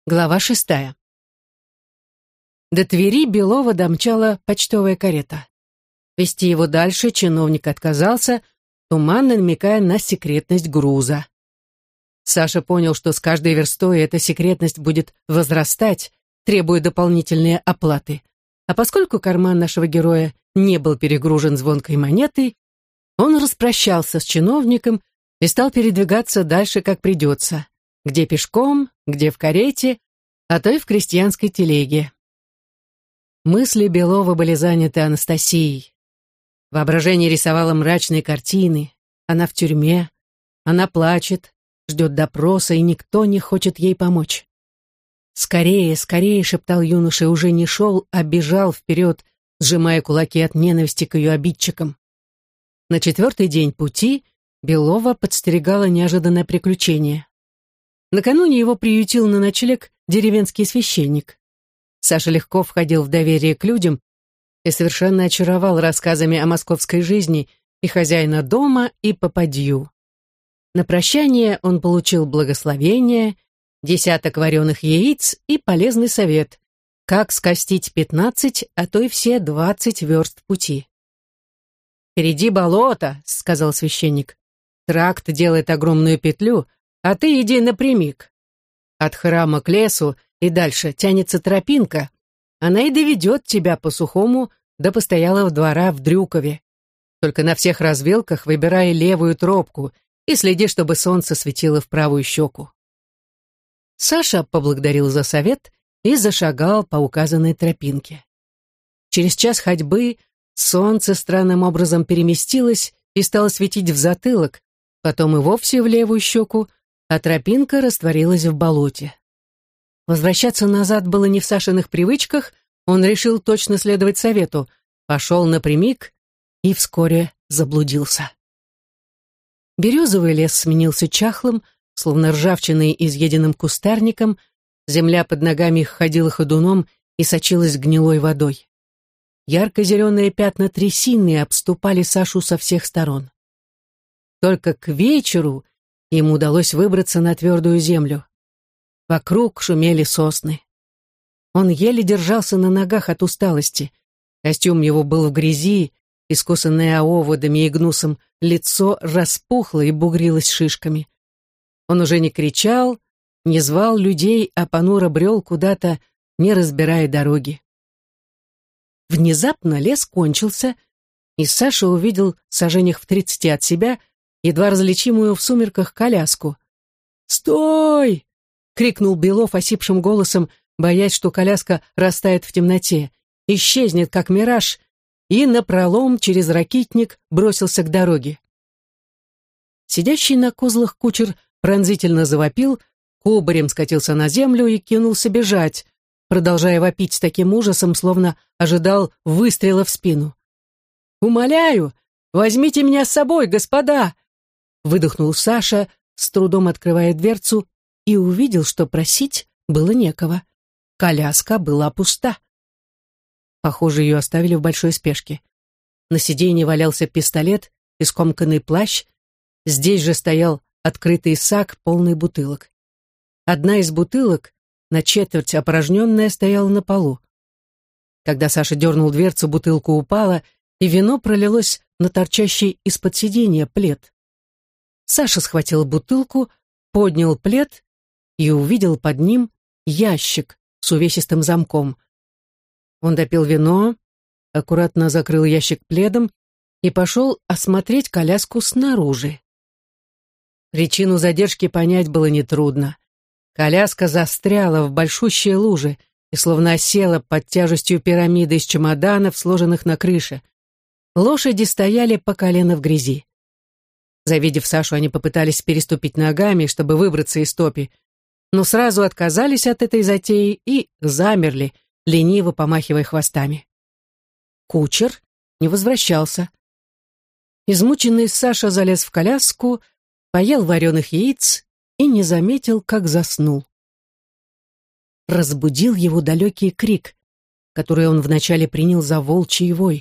Глава 6. До Твери Белова домчала почтовая карета. Вести его дальше чиновник отказался, туманно намекая на секретность груза. Саша понял, что с каждой верстой эта секретность будет возрастать, требуя дополнительной оплаты. А поскольку карман нашего героя не был перегружен звонкой монетой, он распрощался с чиновником и стал передвигаться дальше, как придется. Где пешком, где в карете, а то и в крестьянской телеге. Мысли Белова были заняты Анастасией. Воображение рисовало мрачные картины. Она в тюрьме, она плачет, ждет допроса, и никто не хочет ей помочь. «Скорее, скорее!» — шептал юноша, и уже не шел, а бежал вперед, сжимая кулаки от ненависти к ее обидчикам. На 4-й день пути Белова подстерегало неожиданное приключение. Накануне его приютил на ночлег деревенский священник. Саша легко входил в доверие к людям и совершенно очаровал рассказами о московской жизни и хозяина дома, и попадью. На прощание он получил благословение, 10 вареных яиц и полезный совет, как скостить 15, а то и все 20 верст пути. «Впереди болото», — сказал священник. «Тракт делает огромную петлю, а ты иди напрямик. От храма к лесу и дальше тянется тропинка. Она и доведет тебя по сухому до постоялого двора в Дрюкове. Только на всех развилках выбирай левую тропку и следи, чтобы солнце светило в правую щеку». Саша поблагодарил за совет и зашагал по указанной тропинке. Через час ходьбы солнце странным образом переместилось и стало светить в затылок, потом и вовсе в левую щеку, а тропинка растворилась в болоте. Возвращаться назад было не в Сашиных привычках, он решил точно следовать совету, пошел напрямик и вскоре заблудился. Березовый лес сменился чахлым, словно ржавчиной изъеденным кустарником, земля под ногами ходила ходуном и сочилась гнилой водой. Ярко-зеленые пятна трясины обступали Сашу со всех сторон. Только к вечеру ему удалось выбраться на твердую землю. Вокруг шумели сосны. Он еле держался на ногах от усталости. Костюм его был в грязи, искусанное оводами и гнусом, лицо распухло и бугрилось шишками. Он уже не кричал, не звал людей, а понуро брел куда-то, не разбирая дороги. Внезапно лес кончился, и Саша увидел в саженях в 30 от себя едва различимую в сумерках коляску. «Стой!» — крикнул Белов осипшим голосом, боясь, что коляска растает в темноте, исчезнет, как мираж, и напролом через ракитник бросился к дороге. Сидящий на козлах кучер пронзительно завопил, кубарем скатился на землю и кинулся бежать, продолжая вопить с таким ужасом, словно ожидал выстрела в спину. «Умоляю, возьмите меня с собой, господа!» Выдохнул Саша, с трудом открывая дверцу, и увидел, что просить было некого. Коляска была пуста. Похоже, ее оставили в большой спешке. На сиденье валялся пистолет и скомканный плащ. Здесь же стоял открытый сак, полный бутылок. Одна из бутылок, на четверть опорожненная, стояла на полу. Когда Саша дернул дверцу, бутылка упала, и вино пролилось на торчащий из-под сиденья плед. Саша схватил бутылку, поднял плед и увидел под ним ящик с увесистым замком. Он допил вино, аккуратно закрыл ящик пледом и пошел осмотреть коляску снаружи. Причину задержки понять было нетрудно. Коляска застряла в большущей луже и словно осела под тяжестью пирамиды из чемоданов, сложенных на крыше. Лошади стояли по колено в грязи. Завидев Сашу, они попытались переступить ногами, чтобы выбраться из топи, но сразу отказались от этой затеи и замерли, лениво помахивая хвостами. Кучер не возвращался. Измученный Саша залез в коляску, поел вареных яиц и не заметил, как заснул. Разбудил его далекий крик, который он вначале принял за волчий вой.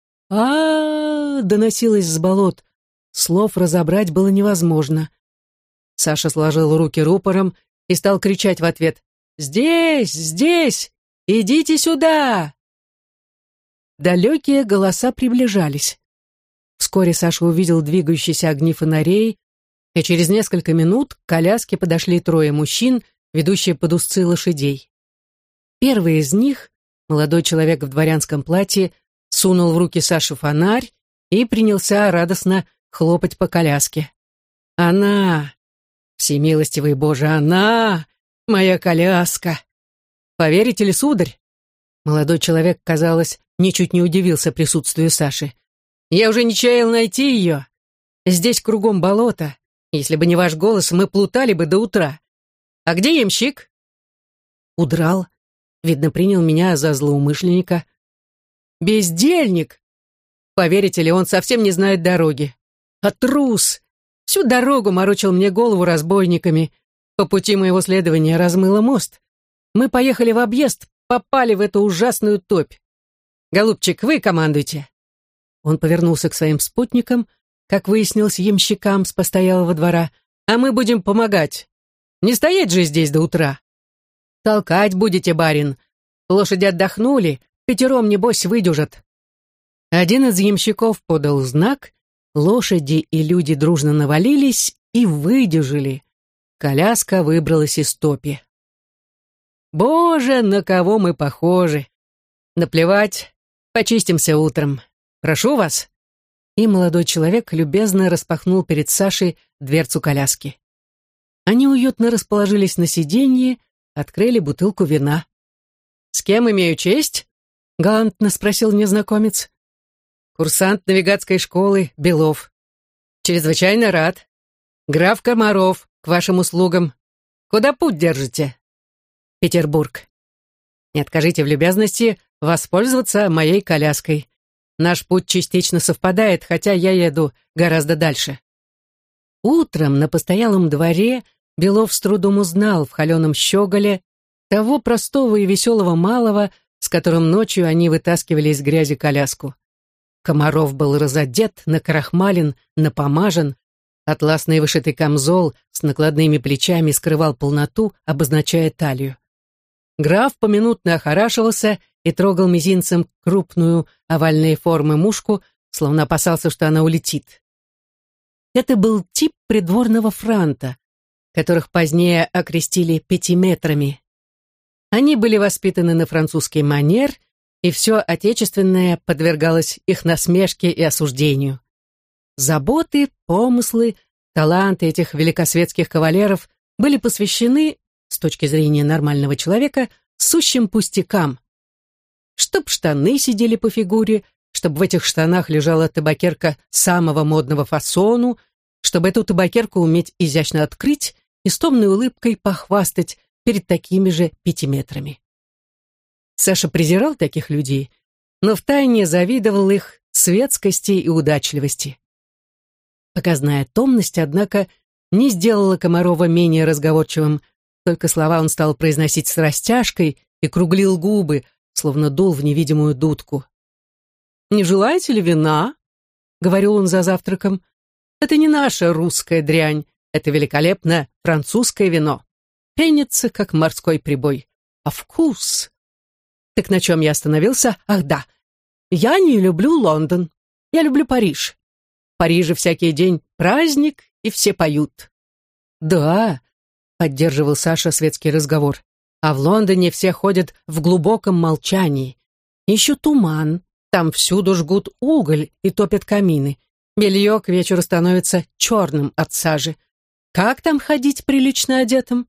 Доносилось с болот. Слов разобрать было невозможно. Саша сложил руки рупором и стал кричать в ответ: Здесь, здесь! Идите сюда!» Далекие голоса приближались. Вскоре Саша увидел двигающиеся огни фонарей, и через несколько минут к коляске подошли трое мужчин, ведущие под узцы лошадей. Первый из них, молодой человек в дворянском платье, сунул в руки Саше фонарь и принялся радостно хлопать по коляске. «Она! Всемилостивый Боже, она! Моя коляска! Поверите ли, сударь?» Молодой человек, казалось, ничуть не удивился присутствию Саши. «Я уже не чаял найти ее. Здесь кругом болото. Если бы не ваш голос, мы плутали бы до утра. А где ямщик?» «Удрал. Видно, принял меня за злоумышленника». «Бездельник! Поверите ли, он совсем не знает дороги. А трус! Всю дорогу морочил мне голову разбойниками. По пути моего следования размыло мост. Мы поехали в объезд, попали в эту ужасную топь. Голубчик, вы командуйте». Он повернулся к своим спутникам, как выяснилось, ямщикам с постоялого двора, «а мы будем помогать. Не стоять же здесь до утра. Толкать будете, барин. Лошади отдохнули, пятером, небось, выдюжат». Один из ямщиков подал знак, лошади и люди дружно навалились и выдюжили. Коляска выбралась из топи. «Боже, на кого мы похожи! Наплевать, почистимся утром. Прошу вас». И молодой человек любезно распахнул перед Сашей дверцу коляски. Они уютно расположились на сиденье, открыли бутылку вина. «С кем имею честь?» — галантно спросил незнакомец. «Курсант навигатской школы Белов. Чрезвычайно рад. Граф Комаров, к вашим услугам. Куда путь держите?» «Петербург. Не откажите в любезности воспользоваться моей коляской. Наш путь частично совпадает, хотя я еду гораздо дальше». Утром на постоялом дворе Белов с трудом узнал в холеном щеголе того простого и веселого малого, с которым ночью они вытаскивали из грязи коляску. Комаров был разодет, накрахмален, напомажен, атласный вышитый камзол с накладными плечами скрывал полноту, обозначая талию. Граф поминутно охорашивался и трогал мизинцем крупную овальной формы мушку, словно опасался, что она улетит. Это был тип придворного франта, которых позднее окрестили пятиметрами. Они были воспитаны на французский манер, и все отечественное подвергалось их насмешке и осуждению. Заботы, помыслы, таланты этих великосветских кавалеров были посвящены, с точки зрения нормального человека, сущим пустякам. Чтоб штаны сидели по фигуре, чтобы в этих штанах лежала табакерка самого модного фасону, чтобы эту табакерку уметь изящно открыть и с томной улыбкой похвастать перед такими же пятиметрами. Саша презирал таких людей, но втайне завидовал их светскости и удачливости. Показная томность, однако, не сделала Комарова менее разговорчивым, только слова он стал произносить с растяжкой и круглил губы, словно дул в невидимую дудку. «Не желаете ли вина?» — говорил он за завтраком. «Это не наша русская дрянь, это великолепное французское вино. Пенится, как морской прибой. А вкус...» Так на чем я остановился? Ах да, я не люблю Лондон, я люблю Париж. В Париже всякий день праздник, и все поют. Да, поддерживал Саша светский разговор, а в Лондоне все ходят в глубоком молчании. Еще туман, там всюду жгут уголь и топят камины. Белье к вечеру становится черным от сажи. Как там ходить прилично одетым?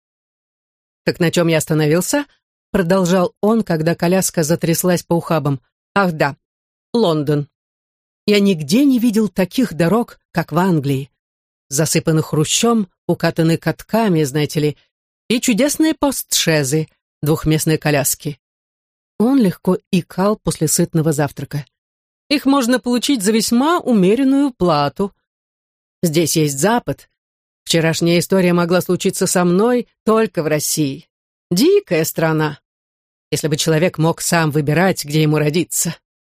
Так на чем я остановился? Продолжал он, когда коляска затряслась по ухабам. Ах да, Лондон. Я нигде не видел таких дорог, как в Англии. Засыпаны хрущом, укатаны катками, знаете ли, и чудесные постшезы, двухместные коляски. Он легко икал после сытного завтрака. Их можно получить за весьма умеренную плату. Здесь есть Запад. Вчерашняя история могла случиться со мной только в России. Дикая страна. Если бы человек мог сам выбирать, где ему родиться.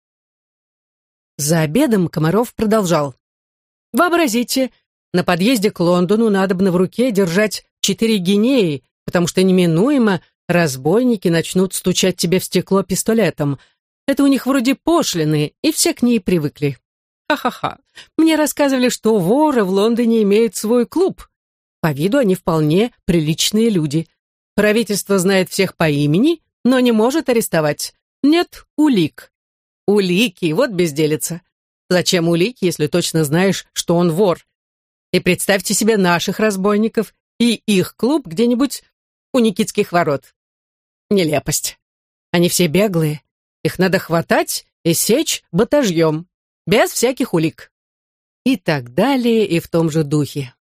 За обедом Комаров продолжал. Вообразите, на подъезде к Лондону надобно в руке держать 4 гинеи, потому что неминуемо разбойники начнут стучать тебе в стекло пистолетом. Это у них вроде пошлины, и все к ней привыкли. Ха-ха-ха. Мне рассказывали, что воры в Лондоне имеют свой клуб. По виду они вполне приличные люди. Правительство знает всех по имени, но не может арестовать. Нет улик. Улики, вот безделица. Зачем улики, если точно знаешь, что он вор? И представьте себе наших разбойников и их клуб где-нибудь у Никитских ворот. Нелепость. Они все беглые. Их надо хватать и сечь батажьем, без всяких улик. И так далее, и в том же духе.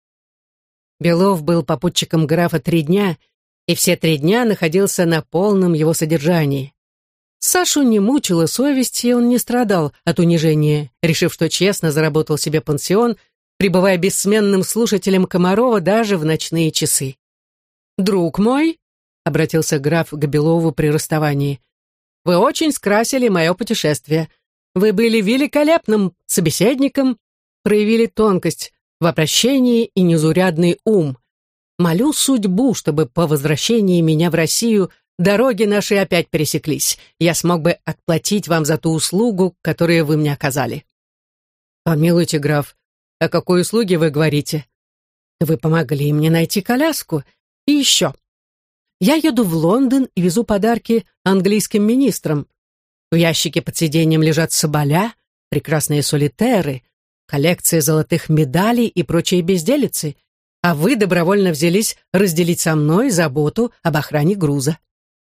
Белов был попутчиком графа 3 дня, и все 3 дня находился на полном его содержании. Сашу не мучила совесть, и он не страдал от унижения, решив, что честно заработал себе пансион, пребывая бессменным слушателем Комарова даже в ночные часы. «Друг мой», — обратился граф к Белову при расставании, — «вы очень скрасили мое путешествие. Вы были великолепным собеседником, проявили тонкость в обращении и незаурядный ум. Молю судьбу, чтобы по возвращении меня в Россию дороги наши опять пересеклись. Я смог бы отплатить вам за ту услугу, которую вы мне оказали». «Помилуйте, граф, о какой услуге вы говорите?» «Вы помогли мне найти коляску. И еще. Я еду в Лондон и везу подарки английским министрам. В ящике под сиденьем лежат соболя, прекрасные солитеры, коллекция золотых медалей и прочие безделицы, а вы добровольно взялись разделить со мной заботу об охране груза».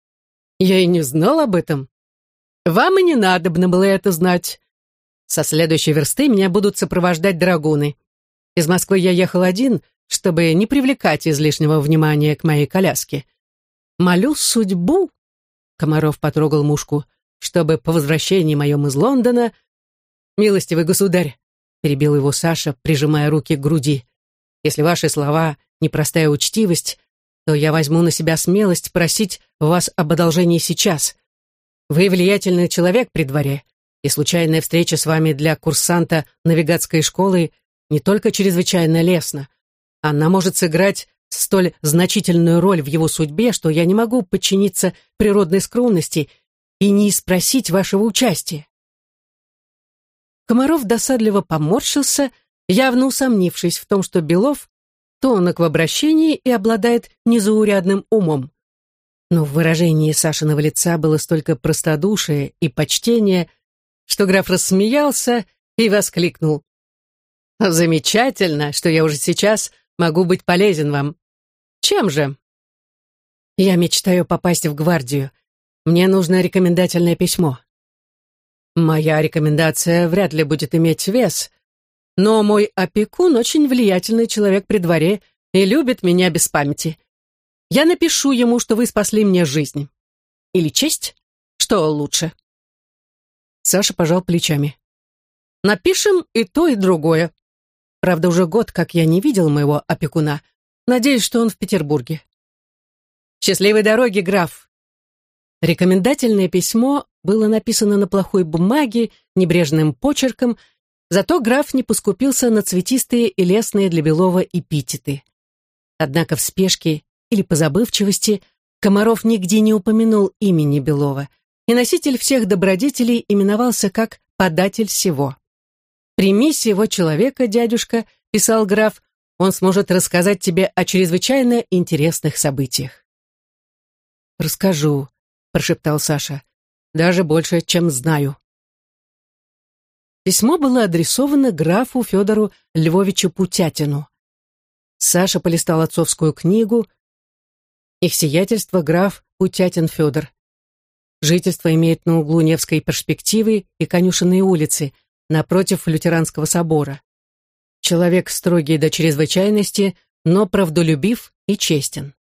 «Я и не знал об этом. Вам и не надобно было это знать. Со следующей версты меня будут сопровождать драгуны. Из Москвы я ехал один, чтобы не привлекать излишнего внимания к моей коляске. Молю судьбу», — Комаров потрогал мушку, «чтобы по возвращении моем из Лондона...» «Милостивый государь», — перебил его Саша, прижимая руки к груди, «если ваши слова — непростая учтивость, то я возьму на себя смелость просить вас об одолжении сейчас. Вы влиятельный человек при дворе, и случайная встреча с вами для курсанта навигатской школы не только чрезвычайно лестна, она может сыграть столь значительную роль в его судьбе, что я не могу подчиниться природной скромности и не спросить вашего участия». Комаров досадливо поморщился, явно усомнившись в том, что Белов тонок в обращении и обладает незаурядным умом. Но в выражении Сашиного лица было столько простодушия и почтения, что граф рассмеялся и воскликнул: «Замечательно, что я уже сейчас могу быть полезен вам. Чем же?» «Я мечтаю попасть в гвардию. Мне нужно рекомендательное письмо». «Моя рекомендация вряд ли будет иметь вес, но мой опекун очень влиятельный человек при дворе и любит меня без памяти. Я напишу ему, что вы спасли мне жизнь. Или честь? Что лучше?» Саша пожал плечами. «Напишем и то, и другое. Правда, уже год, как я не видел моего опекуна. Надеюсь, что он в Петербурге». «Счастливой дороги, граф!» Рекомендательное письмо было написано на плохой бумаге, небрежным почерком, зато граф не поскупился на цветистые и лестные для Белова эпитеты. Однако в спешке или по забывчивости Комаров нигде не упомянул имени Белова, и носитель всех добродетелей именовался как «податель всего». «Прими сего человека, дядюшка», — писал граф, «он сможет рассказать тебе о чрезвычайно интересных событиях». «Расскажу», — прошептал Саша, — «даже больше, чем знаю». Письмо было адресовано графу Федору Львовичу Путятину. Саша полистал отцовскую книгу. Их сиятельство граф Путятин Федор. Жительство имеет на углу Невской перспективы и Конюшенной улицы, напротив Лютеранского собора. Человек строгий до чрезвычайности, но правдолюбив и честен.